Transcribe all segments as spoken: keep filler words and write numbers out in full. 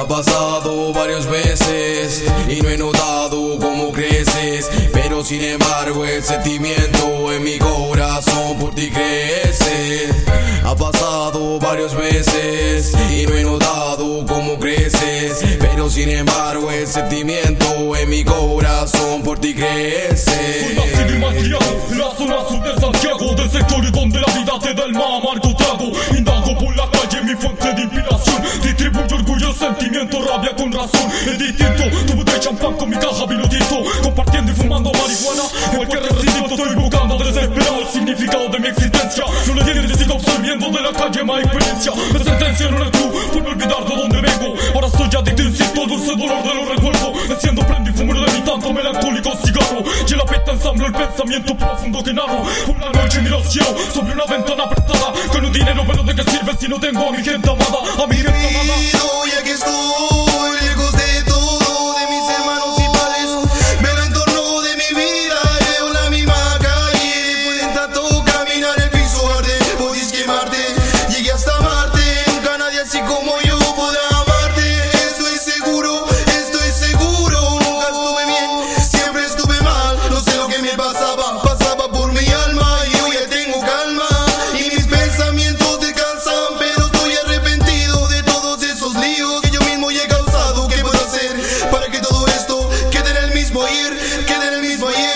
Han pasado varios meses y no he notado cómo creces, pero sin embargo el sentimiento en mi corazón por ti crece. Ha pasado varios meses y no he notado cómo creces, pero sin embargo el sentimiento en mi corazón por ti crece. Soy nacido y malcriado en la zona sur de Santiago, del sector donde la vida te da el más amargo trago. Indago por la calle mi fuente de inspiración, distribuyo orgullo, sentimiento, rabia con razón. Es distinto, tubo de champán con mi caja vino tinto, compartiendo y fumando marihuana. En cualquier recinto estoy buscando desesperado el significado de mi existencia. No le entiendes, sigo absorbiendo de la calle más experiencia. Me sentenciaron en el club por no olvidar de dónde vengo. Ahora soy adicto, insisto, dulce dolor de los recuerdos. Enciendo, prendo y fumo de mi tanto melancólico cigarro. Y en la pista ensamblo el pensamiento profundo que narro. Por la noche miro al cielo sobre una ventana apretada. Con un dinero, pero ¿de qué sirve si no tengo a mi gente amada? A mi gente amada. Y aquí estoy, lejos de todo, de mis hermanos y padres. Pero en torno de mi vida veo la misma calle. Después de tanto caminar el piso arde, podéis quemarte. Llegué hasta Marte, nunca nadie así como yo podrá amarte. Estoy seguro, estoy seguro. Nunca estuve bien, siempre estuve mal. No sé lo que me pasaba, pasaba por mi alma. Y hoy ya tengo calma y mis pensamientos descansan, pero estoy arrepentido de todos esos líos que yo mismo he causado. ¿Qué puedo hacer para que todo esto quede en el mismo ayer? Quede en el mismo ayer.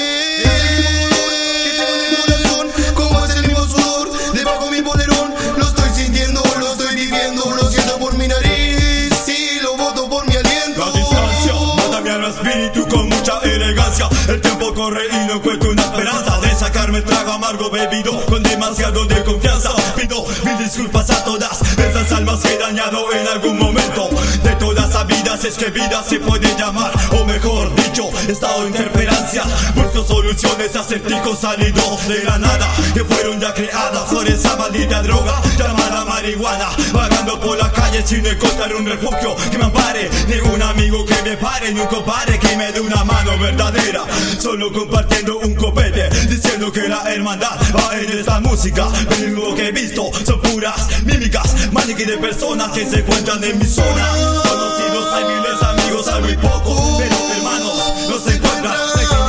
Que tengo en el corazón, como es el mismo sudor debajo de mi polerón. Lo estoy sintiendo, lo estoy viviendo. Lo siento por mi nariz, sí, lo boto por mi aliento. La distancia mata mi alma espíritu con mucha elegancia. El tiempo corre y no encuentro una esperanza de sacarme el trago amargo bebido con demasiado de confianza. Pido mil disculpas a todas esas almas que he dañado en algún momento. De todas las vidas es que vida se puede llamar, o mejor dicho, estado de interpelancia. Busco soluciones a acertijos salidos de la nada, que fueron ya creadas por esa maldita droga llamada marihuana. Vagando por las calles sin encontrar un refugio que me ampare, ni un amigo que me pare, ni un compadre que me dé una mano verdadera. Solo compartiendo un copete, diciendo que la hermandad va en esta música. Pero lo que he visto son puras mímicas, maniquí de personas que se encuentran en mi zona. Conocidos hay miles, amigos hay muy pocos, pero hermanos no se encuentran.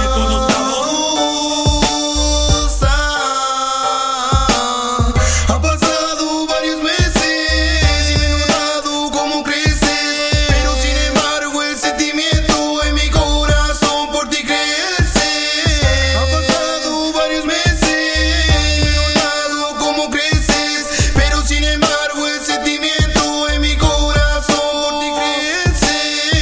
Han pasado varios meses y me he notado cómo creces, pero sin embargo el sentimiento en mi corazón por ti crece. Han pasado varios meses y me he notado cómo creces, pero sin embargo el sentimiento en mi corazón por ti crece.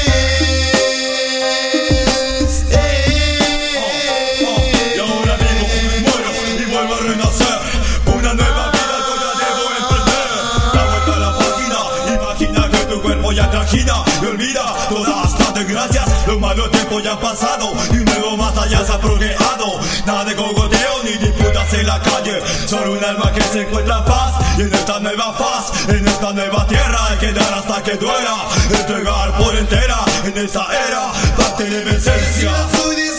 Y ahora vivo, muero y vuelvo a renacer. Una nueva vida yo ya debo emprender. La vuelta a la página, imagina que tu cuerpo ya trajina y olvida todas las desgracias. Los malos tiempos ya han pasado y un nuevo más allá se ha procreado. Nada de cogoteo ni disputas en la calle, solo un alma que se encuentra en paz. Y en esta nueva faz, en esta nueva tierra, hay que dar hasta que duela, entregar por entera en esta era parte de mi esencia. Soy de